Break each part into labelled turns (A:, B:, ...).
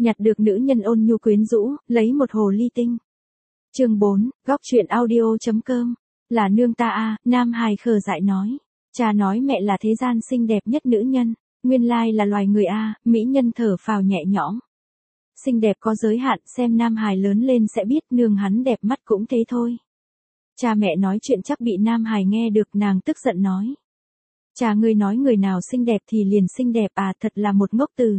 A: nhặt được nữ nhân ôn nhu quyến rũ, lấy một hồ ly tinh. Chương 4, góc truyện audio.com. Là nương ta a, nam hài khờ dại nói. Cha nói mẹ là thế gian xinh đẹp nhất nữ nhân, nguyên lai là loài người a, mỹ nhân thở phào nhẹ nhõm. Xinh đẹp có giới hạn, xem nam hài lớn lên sẽ biết, nương hắn đẹp mắt cũng thế thôi. Cha mẹ nói chuyện chắc bị nam hài nghe được, nàng tức giận nói. Cha ngươi nói người nào xinh đẹp thì liền xinh đẹp à, thật là một ngốc từ.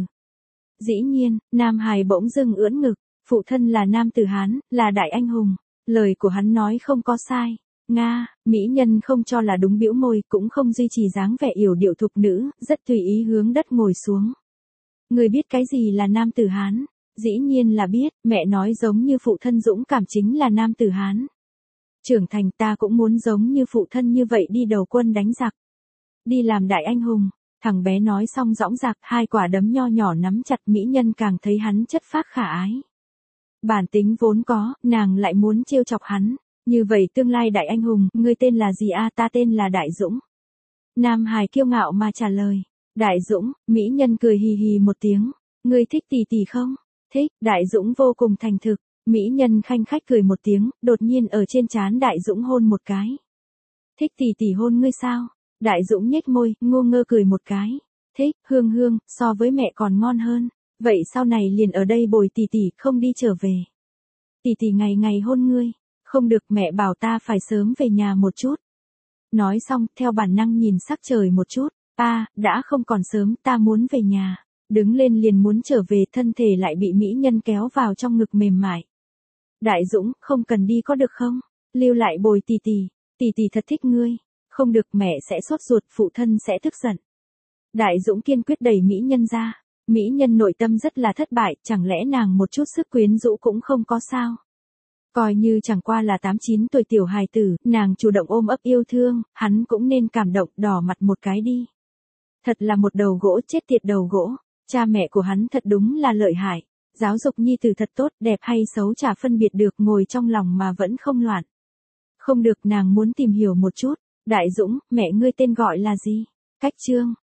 A: Dĩ nhiên, nam hài bỗng dưng ưỡn ngực, phụ thân là nam tử Hán, là đại anh hùng. Lời của hắn nói không có sai. Nga, mỹ nhân không cho là đúng, bĩu môi, cũng không duy trì dáng vẻ yểu điệu thục nữ, rất tùy ý hướng đất ngồi xuống. Người biết cái gì là nam tử Hán? Dĩ nhiên là biết, mẹ nói giống như phụ thân dũng cảm chính là nam tử Hán. Trưởng thành ta cũng muốn giống như phụ thân như vậy, đi đầu quân đánh giặc. Đi làm đại anh hùng. Thằng bé nói xong dõng dạc, hai quả đấm nho nhỏ nắm chặt, mỹ nhân càng thấy hắn chất phác khả ái. Bản tính vốn có, nàng lại muốn trêu chọc hắn. Như vậy tương lai đại anh hùng, ngươi tên là gì a? Ta tên là Đại Dũng. Nam hài kiêu ngạo mà trả lời. Đại Dũng, mỹ nhân cười hì hì một tiếng. Ngươi thích tỷ tỷ không? Thích. Đại Dũng vô cùng thành thực. Mỹ nhân khanh khách cười một tiếng, đột nhiên ở trên trán Đại Dũng hôn một cái. Thích tỷ tỷ hôn ngươi sao? Đại Dũng nhếch môi, ngô ngơ cười một cái. Thích, hương hương, so với mẹ còn ngon hơn. Vậy sau này liền ở đây bồi tỷ tỷ, không đi trở về. Tỷ tỷ ngày ngày hôn ngươi. Không được, mẹ bảo ta phải sớm về nhà một chút. Nói xong, theo bản năng nhìn sắc trời một chút. Đã không còn sớm, ta muốn về nhà. Đứng lên liền muốn trở về, thân thể lại bị mỹ nhân kéo vào trong ngực mềm mại. Đại Dũng, không cần đi có được không? Lưu lại bồi tỷ tỷ thật thích ngươi. Không được, mẹ sẽ sốt ruột, phụ thân sẽ tức giận. Đại Dũng kiên quyết đẩy mỹ nhân ra. Mỹ nhân nội tâm rất là thất bại, chẳng lẽ nàng một chút sức quyến rũ cũng không có sao? Coi như chẳng qua là 8-9 tuổi tiểu hài tử, nàng chủ động ôm ấp yêu thương, hắn cũng nên cảm động, đỏ mặt một cái đi. Thật là một đầu gỗ, chết tiệt đầu gỗ. Cha mẹ của hắn thật đúng là lợi hại. Giáo dục nhi tử thật tốt, đẹp hay xấu chả phân biệt được, ngồi trong lòng mà vẫn không loạn. Không được, nàng muốn tìm hiểu một chút. Đại Dũng, mẹ ngươi tên gọi là gì? Cách Trương.